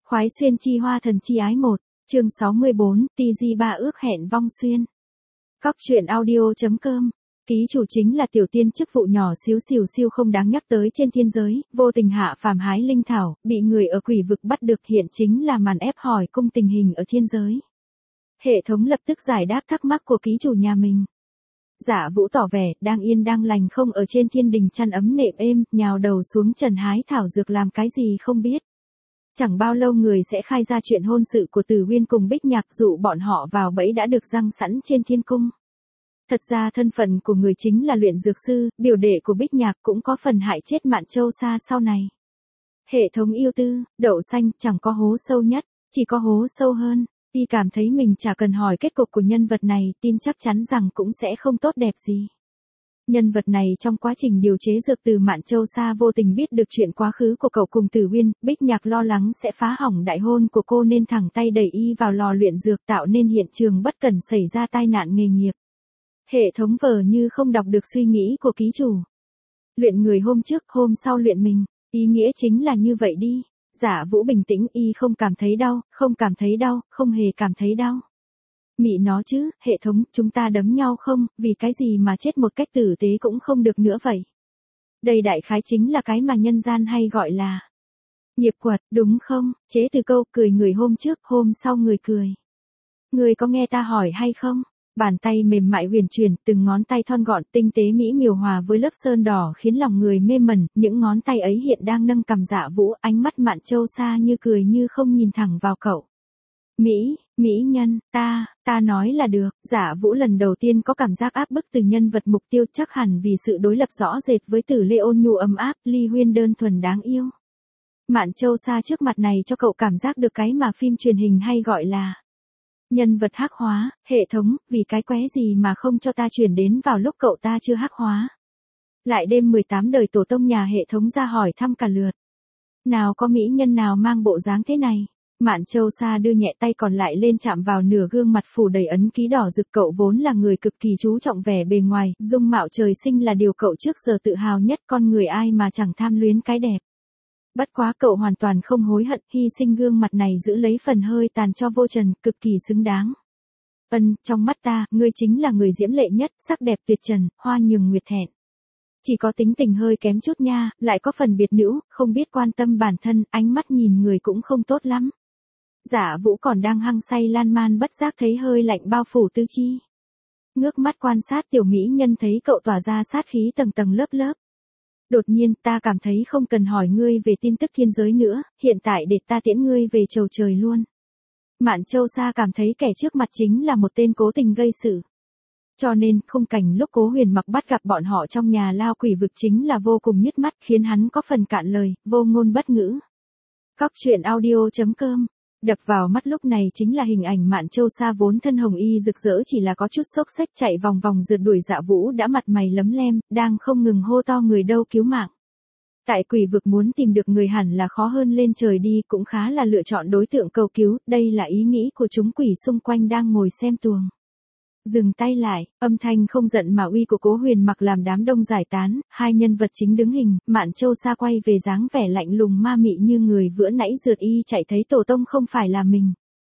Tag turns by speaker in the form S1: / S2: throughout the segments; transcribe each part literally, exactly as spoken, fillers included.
S1: Khoái xuyên chi hoa thần chi ái một, chương sáu mươi bốn, ti di ba ước hẹn vong xuyên. Cóc truyện audio.com. Ký chủ chính là tiểu tiên chức vụ nhỏ xíu xìu siêu không đáng nhắc tới trên thiên giới, vô tình hạ phàm hái linh thảo, bị người ở quỷ vực bắt được, hiện chính là màn ép hỏi cung tình hình ở thiên giới. Hệ thống lập tức giải đáp thắc mắc của ký chủ nhà mình. Dạ Vũ tỏ vẻ, đang yên đang lành không ở trên thiên đình chăn ấm nệm êm, nhào đầu xuống trần hái thảo dược làm cái gì không biết. Chẳng bao lâu người sẽ khai ra chuyện hôn sự của Tử Uyên cùng Bích Nhạc, dụ bọn họ vào bẫy đã được răng sẵn trên thiên cung. Thật ra thân phận của người chính là luyện dược sư, biểu đệ của Bích Nhạc cũng có phần hại chết Mạn Châu Sa sau này. Hệ thống yêu tư, đậu xanh, chẳng có hố sâu nhất, chỉ có hố sâu hơn. Y cảm thấy mình chả cần hỏi kết cục của nhân vật này, tin chắc chắn rằng cũng sẽ không tốt đẹp gì. Nhân vật này trong quá trình điều chế dược từ Mạn Châu Sa vô tình biết được chuyện quá khứ của cậu cùng Tử Uyên, Bích Nhạc lo lắng sẽ phá hỏng đại hôn của cô nên thẳng tay đẩy y vào lò luyện dược, tạo nên hiện trường bất cẩn xảy ra tai nạn nghề nghiệp. Hệ thống vờ như không đọc được suy nghĩ của ký chủ. Luyện người hôm trước, hôm sau luyện mình, ý nghĩa chính là như vậy đi. Dạ Vũ bình tĩnh, y không cảm thấy đau, không cảm thấy đau, không hề cảm thấy đau. Mị nó chứ, hệ thống, chúng ta đấm nhau không, vì cái gì mà chết một cách tử tế cũng không được nữa vậy. Đây đại khái chính là cái mà nhân gian hay gọi là nghiệp quật, đúng không? Chế từ câu cười người hôm trước, hôm sau người cười. Người có nghe ta hỏi hay không? Bàn tay mềm mại huyền chuyển, từng ngón tay thon gọn, tinh tế mỹ miều hòa với lớp sơn đỏ khiến lòng người mê mẩn, những ngón tay ấy hiện đang nâng cằm Dạ Vũ, ánh mắt Mạn Châu Sa như cười như không nhìn thẳng vào cậu. Mỹ, mỹ nhân, ta, ta nói là được. Dạ Vũ lần đầu tiên có cảm giác áp bức từ nhân vật mục tiêu, chắc hẳn vì sự đối lập rõ rệt với Tử Lê ôn nhu ấm áp, Ly Huyên đơn thuần đáng yêu. Mạn Châu Sa trước mặt này cho cậu cảm giác được cái mà phim truyền hình hay gọi là nhân vật hắc hóa. Hệ thống, vì cái qué gì mà không cho ta chuyển đến vào lúc cậu ta chưa hắc hóa. Lại đêm mười tám đời tổ tông nhà hệ thống ra hỏi thăm cả lượt. Nào có mỹ nhân nào mang bộ dáng thế này? Mạn Châu Sa đưa nhẹ tay còn lại lên chạm vào nửa gương mặt phủ đầy ấn ký đỏ rực, cậu vốn là người cực kỳ chú trọng vẻ bề ngoài, dung mạo trời sinh là điều cậu trước giờ tự hào nhất, con người ai mà chẳng tham luyến cái đẹp. Bất quá cậu hoàn toàn không hối hận, hy sinh gương mặt này giữ lấy phần hơi tàn cho vô trần, cực kỳ xứng đáng. Ân, trong mắt ta, ngươi chính là người diễm lệ nhất, sắc đẹp tuyệt trần, hoa nhường nguyệt thẹn. Chỉ có tính tình hơi kém chút nha, lại có phần biệt nữ, không biết quan tâm bản thân, ánh mắt nhìn người cũng không tốt lắm. Dạ Vũ còn đang hăng say lan man bất giác thấy hơi lạnh bao phủ tứ chi. Ngước mắt quan sát tiểu mỹ nhân thấy cậu tỏa ra sát khí tầng tầng lớp lớp. Đột nhiên, ta cảm thấy không cần hỏi ngươi về tin tức thiên giới nữa, hiện tại để ta tiễn ngươi về chầu trời luôn. Mạn Châu Sa cảm thấy kẻ trước mặt chính là một tên cố tình gây sự. Cho nên, khung cảnh lúc Cố Huyền Mặc bắt gặp bọn họ trong nhà lao quỷ vực chính là vô cùng nhức mắt, khiến hắn có phần cạn lời, vô ngôn bất ngữ. Cóc truyện audio.com. Đập vào mắt lúc này chính là hình ảnh Mạn Châu Sa vốn thân hồng y rực rỡ chỉ là có chút xốc xếch chạy vòng vòng rượt đuổi Dạ Vũ đã mặt mày lấm lem, đang không ngừng hô to người đâu cứu mạng. Tại quỷ vực muốn tìm được người hẳn là khó hơn lên trời đi, cũng khá là lựa chọn đối tượng cầu cứu, đây là ý nghĩ của chúng quỷ xung quanh đang ngồi xem tuồng. Dừng tay lại, âm thanh không giận mà uy của Cố Huyền Mặc làm đám đông giải tán, hai nhân vật chính đứng hình, Mạn Châu Sa quay về dáng vẻ lạnh lùng ma mị như người vừa nãy rượt y chạy thấy tổ tông không phải là mình.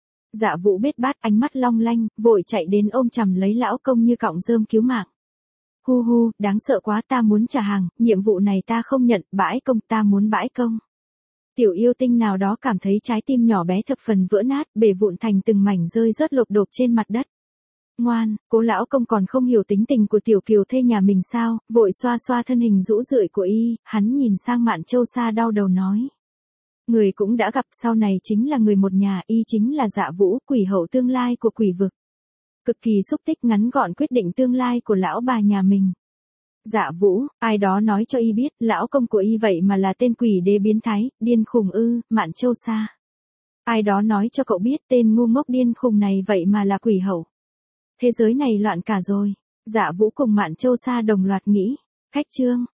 S1: Dạ Vũ biết bát, ánh mắt long lanh, vội chạy đến ôm chầm lấy lão công như cọng rơm cứu mạng. Hu hu, đáng sợ quá, ta muốn trả hàng, nhiệm vụ này ta không nhận, bãi công, ta muốn bãi công. Tiểu yêu tinh nào đó cảm thấy trái tim nhỏ bé thập phần vỡ nát, bể vụn thành từng mảnh rơi rớt lộp độp trên mặt đất. Ngoan, Cố lão công còn không hiểu tính tình của tiểu kiều thê nhà mình sao, vội xoa xoa thân hình rũ rượi của y, hắn nhìn sang Mạn Châu Sa đau đầu nói. Người cũng đã gặp, sau này chính là người một nhà, y chính là Dạ Vũ, quỷ hậu tương lai của quỷ vực. Cực kỳ xúc tích ngắn gọn quyết định tương lai của lão bà nhà mình. Dạ Vũ, ai đó nói cho y biết, lão công của y vậy mà là tên quỷ đế biến thái, điên khùng ư, Mạn Châu Sa. Ai đó nói cho cậu biết tên ngu ngốc điên khùng này vậy mà là quỷ hậu. Thế giới này loạn cả rồi. Dạ Vũ cùng Mạn Châu Sa đồng loạt nghĩ. Cách chương.